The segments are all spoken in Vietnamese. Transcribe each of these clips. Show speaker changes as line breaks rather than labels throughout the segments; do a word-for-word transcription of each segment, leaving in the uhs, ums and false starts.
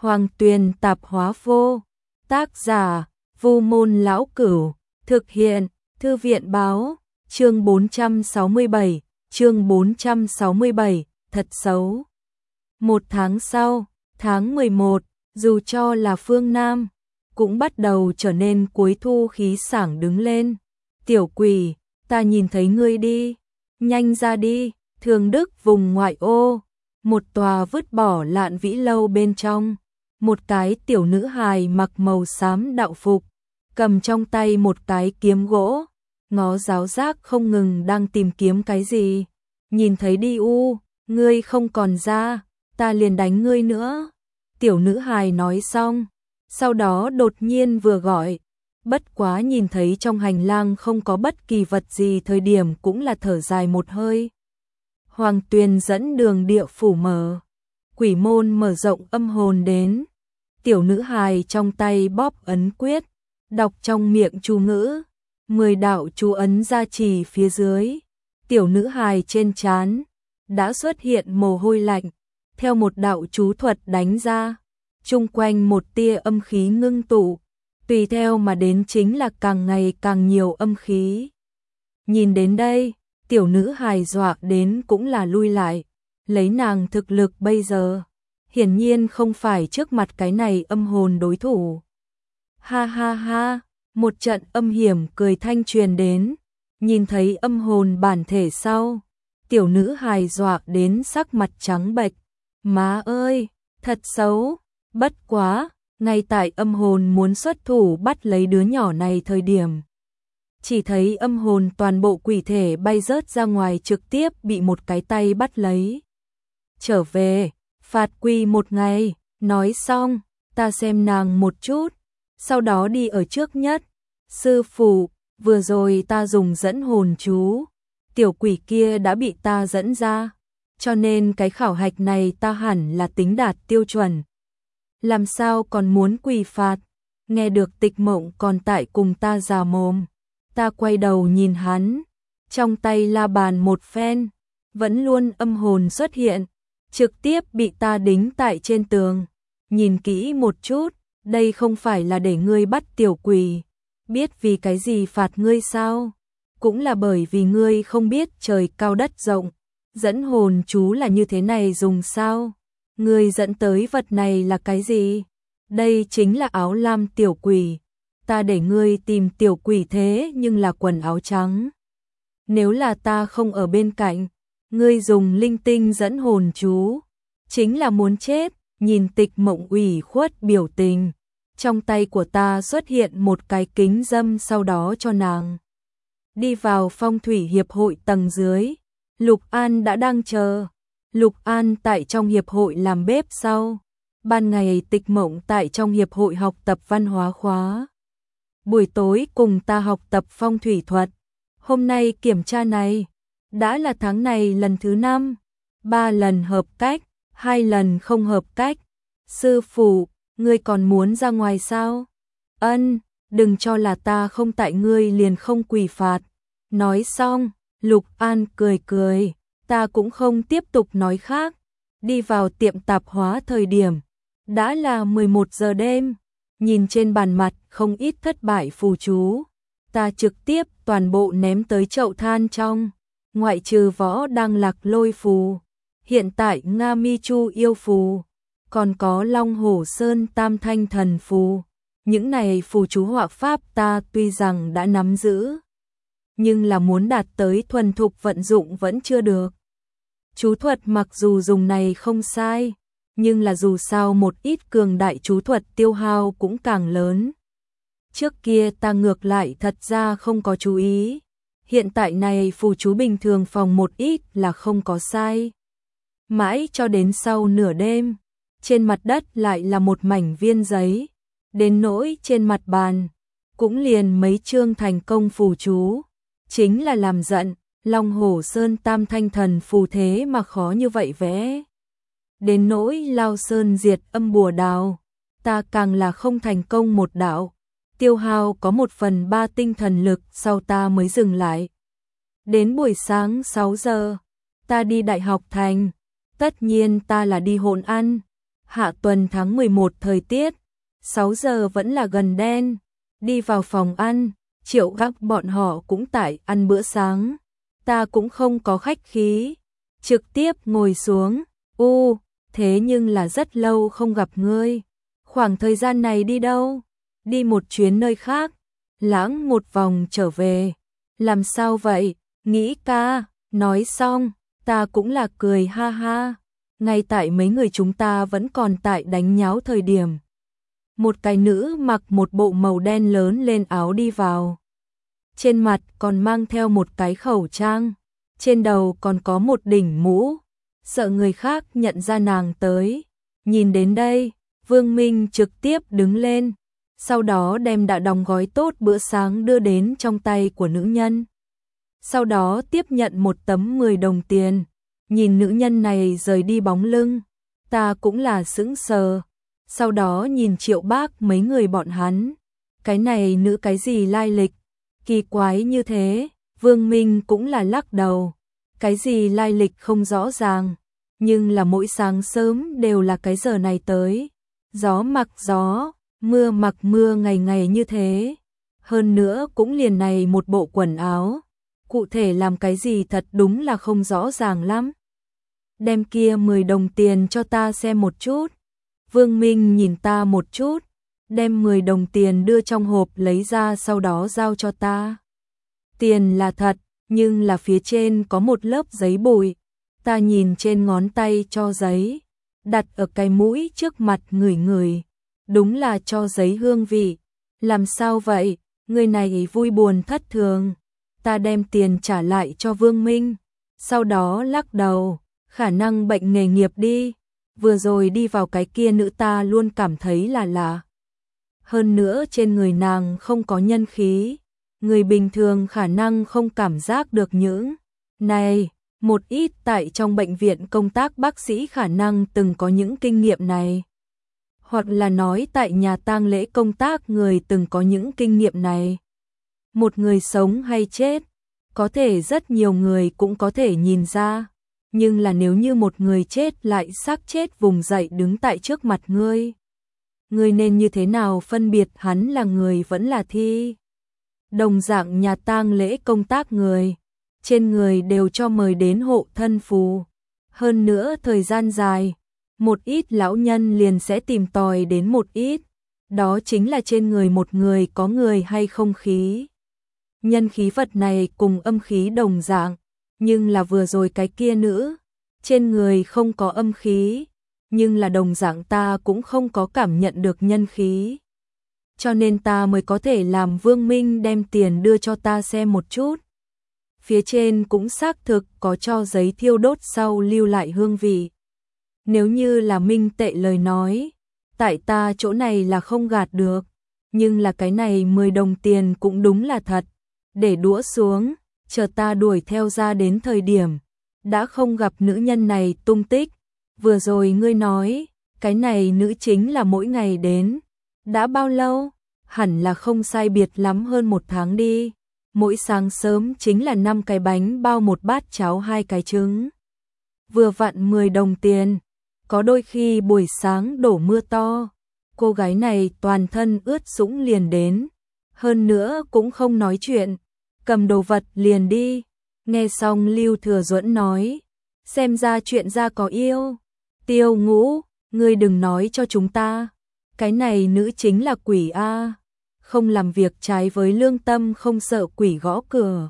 Hoàng Tuyền Tạp Hóa Vô. Tác giả Vu Môn Lão Cửu. Thực hiện Thư viện Báo. Chương bốn trăm sáu mươi bảy. Chương bốn trăm sáu mươi bảy. Thật xấu. Một tháng sau, tháng mười một, dù cho là phương Nam, cũng bắt đầu trở nên cuối thu khí sảng đứng lên. Tiểu quỷ, ta nhìn thấy ngươi đi. Nhanh ra đi. Thường Đức vùng ngoại ô. Một tòa vứt bỏ lạn vĩ lâu bên trong. Một cái tiểu nữ hài mặc màu xám đạo phục, cầm trong tay một cái kiếm gỗ, ngó giáo giác không ngừng đang tìm kiếm cái gì. Nhìn thấy đi u, ngươi không còn ra, ta liền đánh ngươi nữa. Tiểu nữ hài nói xong, sau đó đột nhiên vừa gọi, bất quá nhìn thấy trong hành lang không có bất kỳ vật gì thời điểm cũng là thở dài một hơi. Hoàng Tuyền dẫn đường địa phủ mở, quỷ môn mở rộng âm hồn đến. Tiểu nữ hài trong tay bóp ấn quyết, đọc trong miệng chú ngữ, mười đạo chú ấn gia trì phía dưới. Tiểu nữ hài trên trán đã xuất hiện mồ hôi lạnh, theo một đạo chú thuật đánh ra, chung quanh một tia âm khí ngưng tụ, tùy theo mà đến chính là càng ngày càng nhiều âm khí. Nhìn đến đây, tiểu nữ hài dọa đến cũng là lui lại, lấy nàng thực lực bây giờ, hiển nhiên không phải trước mặt cái này âm hồn đối thủ. Ha ha ha, một trận âm hiểm cười thanh truyền đến, nhìn thấy âm hồn bản thể sau, tiểu nữ hài dọa đến sắc mặt trắng bệch. Má ơi, thật xấu, bất quá, ngay tại âm hồn muốn xuất thủ bắt lấy đứa nhỏ này thời điểm. Chỉ thấy âm hồn toàn bộ quỷ thể bay rớt ra ngoài trực tiếp bị một cái tay bắt lấy. Trở về, phạt quỳ một ngày, nói xong, ta xem nàng một chút, sau đó đi ở trước nhất. Sư phụ, vừa rồi ta dùng dẫn hồn chú, tiểu quỷ kia đã bị ta dẫn ra, cho nên cái khảo hạch này ta hẳn là tính đạt tiêu chuẩn. Làm sao còn muốn quỳ phạt? Nghe được Tịch Mộng còn tại cùng ta già mồm, ta quay đầu nhìn hắn, trong tay la bàn một phen, vẫn luôn âm hồn xuất hiện, trực tiếp bị ta đính tại trên tường. Nhìn kỹ một chút, đây không phải là để ngươi bắt tiểu quỷ, biết vì cái gì phạt ngươi sao? Cũng là bởi vì ngươi không biết trời cao đất rộng, dẫn hồn chú là như thế này dùng sao? Ngươi dẫn tới vật này là cái gì? Đây chính là áo lam tiểu quỷ, ta để ngươi tìm tiểu quỷ thế nhưng là quần áo trắng. Nếu là ta không ở bên cạnh, ngươi dùng linh tinh dẫn hồn chú, chính là muốn chết. Nhìn Tịch Mộng ủy khuất biểu tình, trong tay của ta xuất hiện một cái kính dâm, sau đó cho nàng đi vào phong thủy hiệp hội tầng dưới. Lục An đã đang chờ. Lục An tại trong hiệp hội làm bếp sau. Ban ngày Tịch Mộng tại trong hiệp hội học tập văn hóa khóa. Buổi tối cùng ta học tập phong thủy thuật. Hôm nay kiểm tra này, đã là tháng này lần thứ năm. Ba lần hợp cách, hai lần không hợp cách. Sư phụ, ngươi còn muốn ra ngoài sao? Ân, đừng cho là ta không tại ngươi liền không quỳ phạt. Nói xong, Lục An cười cười, ta cũng không tiếp tục nói khác. Đi vào tiệm tạp hóa thời điểm, đã là mười một giờ đêm. Nhìn trên bàn mặt không ít thất bại phù chú, ta trực tiếp toàn bộ ném tới chậu than trong. Ngoại trừ Võ Đăng Lạc Lôi phù, hiện tại Nga Mi Chu yêu phù, còn có Long Hổ Sơn Tam Thanh Thần phù. Những này phù chú họa pháp ta tuy rằng đã nắm giữ, nhưng là muốn đạt tới thuần thục vận dụng vẫn chưa được. Chú thuật mặc dù dùng này không sai, nhưng là dù sao một ít cường đại chú thuật tiêu hao cũng càng lớn. Trước kia ta ngược lại thật ra không có chú ý, hiện tại này phù chú bình thường phòng một ít là không có sai. Mãi cho đến sau nửa đêm, trên mặt đất lại là một mảnh viên giấy, đến nỗi trên mặt bàn cũng liền mấy chương thành công phù chú, chính là làm giận. Long Hổ Sơn Tam Thanh Thần phù thế mà khó như vậy vẽ. Đến nỗi Lao Sơn diệt âm bùa đào, ta càng là không thành công một đạo, tiêu hao có một phần ba tinh thần lực sau ta mới dừng lại. Đến buổi sáng sáu giờ, ta đi Đại học Thành, tất nhiên ta là đi hôn ăn. Hạ tuần tháng mười một thời tiết, sáu giờ vẫn là gần đen, đi vào phòng ăn, Triệu Gác bọn họ cũng tại ăn bữa sáng. Ta cũng không có khách khí, trực tiếp ngồi xuống, u, thế nhưng là rất lâu không gặp ngươi. Khoảng thời gian này đi đâu? Đi một chuyến nơi khác, lãng một vòng trở về. Làm sao vậy? Nghĩ ca, nói xong, ta cũng là cười ha ha. Ngay tại mấy người chúng ta vẫn còn tại đánh nháo thời điểm. Một cái nữ mặc một bộ màu đen lớn lên áo đi vào. Trên mặt còn mang theo một cái khẩu trang, trên đầu còn có một đỉnh mũ, sợ người khác nhận ra nàng tới. Nhìn đến đây, Vương Minh trực tiếp đứng lên, sau đó đem đã đóng gói tốt bữa sáng đưa đến trong tay của nữ nhân. Sau đó tiếp nhận một tấm mười đồng tiền, nhìn nữ nhân này rời đi bóng lưng, ta cũng là sững sờ. Sau đó nhìn Triệu Bác mấy người bọn hắn, cái này nữ cái gì lai lịch, kỳ quái như thế. Vương Minh cũng là lắc đầu, cái gì lai lịch không rõ ràng, nhưng là mỗi sáng sớm đều là cái giờ này tới, gió mặc gió, mưa mặc mưa ngày ngày như thế. Hơn nữa cũng liền này một bộ quần áo, cụ thể làm cái gì thật đúng là không rõ ràng lắm. Đem kia mười đồng tiền cho ta xem một chút. Vương Minh nhìn ta một chút, đem mười đồng tiền đưa trong hộp lấy ra, sau đó giao cho ta. Tiền là thật, nhưng là phía trên có một lớp giấy bụi. Ta nhìn trên ngón tay cho giấy, đặt ở cái mũi trước mặt ngửi ngửi, đúng là cho giấy hương vị. Làm sao vậy? Người này vui buồn thất thường. Ta đem tiền trả lại cho Vương Minh, sau đó lắc đầu, khả năng bệnh nghề nghiệp đi. Vừa rồi đi vào cái kia nữ ta luôn cảm thấy là lạ. Hơn nữa trên người nàng không có nhân khí, người bình thường khả năng không cảm giác được những này. Một ít tại trong bệnh viện công tác bác sĩ khả năng từng có những kinh nghiệm này. Hoặc là nói tại nhà tang lễ công tác người từng có những kinh nghiệm này. Một người sống hay chết, có thể rất nhiều người cũng có thể nhìn ra. Nhưng là nếu như một người chết lại xác chết vùng dậy đứng tại trước mặt ngươi, ngươi nên như thế nào phân biệt hắn là người vẫn là thi? Đồng dạng nhà tang lễ công tác người, trên người đều cho mời đến hộ thân phù. Hơn nữa thời gian dài, một ít lão nhân liền sẽ tìm tòi đến một ít, đó chính là trên người một người có người hay không khí. Nhân khí vật này cùng âm khí đồng dạng, nhưng là vừa rồi cái kia nữ, trên người không có âm khí, nhưng là đồng dạng ta cũng không có cảm nhận được nhân khí. Cho nên ta mới có thể làm Vương Minh đem tiền đưa cho ta xem một chút. Phía trên cũng xác thực có cho giấy thiêu đốt sau lưu lại hương vị. Nếu như là minh tệ lời nói, tại ta chỗ này là không gạt được, nhưng là cái này mười đồng tiền cũng đúng là thật. Để đũa xuống, chờ ta đuổi theo ra đến thời điểm, đã không gặp nữ nhân này tung tích. Vừa rồi ngươi nói, cái này nữ chính là mỗi ngày đến. Đã bao lâu? Hẳn là không sai biệt lắm hơn một tháng đi. Mỗi sáng sớm chính là năm cái bánh bao, một bát cháo, hai cái trứng. Vừa vặn mười đồng tiền. Có đôi khi buổi sáng đổ mưa to, cô gái này toàn thân ướt sũng liền đến. Hơn nữa cũng không nói chuyện, cầm đồ vật liền đi. Nghe xong Lưu Thừa Duẫn nói, xem ra chuyện ra có yêu. Tiêu Ngũ, ngươi đừng nói cho chúng ta, cái này nữ chính là quỷ a, không làm việc trái với lương tâm không sợ quỷ gõ cửa.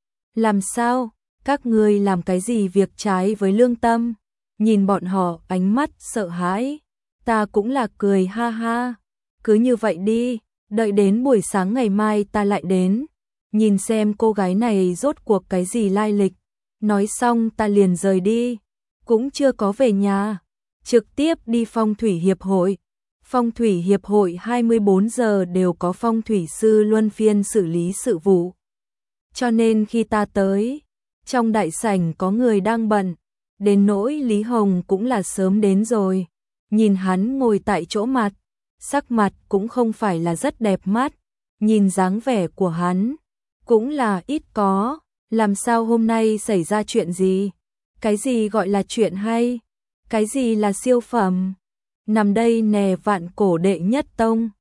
Làm sao? Các ngươi làm cái gì việc trái với lương tâm? Nhìn bọn họ ánh mắt sợ hãi, ta cũng là cười ha ha. Cứ như vậy đi, đợi đến buổi sáng ngày mai ta lại đến, nhìn xem cô gái này rốt cuộc cái gì lai lịch. Nói xong ta liền rời đi, cũng chưa có về nhà, trực tiếp đi phong thủy hiệp hội. Phong thủy hiệp hội hai mươi bốn giờ đều có phong thủy sư luân phiên xử lý sự vụ. Cho nên khi ta tới, trong đại sảnh có người đang bận, đến nỗi Lý Hồng cũng là sớm đến rồi. Nhìn hắn ngồi tại chỗ mặt, sắc mặt cũng không phải là rất đẹp mắt, nhìn dáng vẻ của hắn cũng là ít có. Làm sao hôm nay xảy ra chuyện gì? Cái gì gọi là chuyện hay? Cái gì là siêu phẩm? nằm đây nè vạn cổ đệ nhất tông.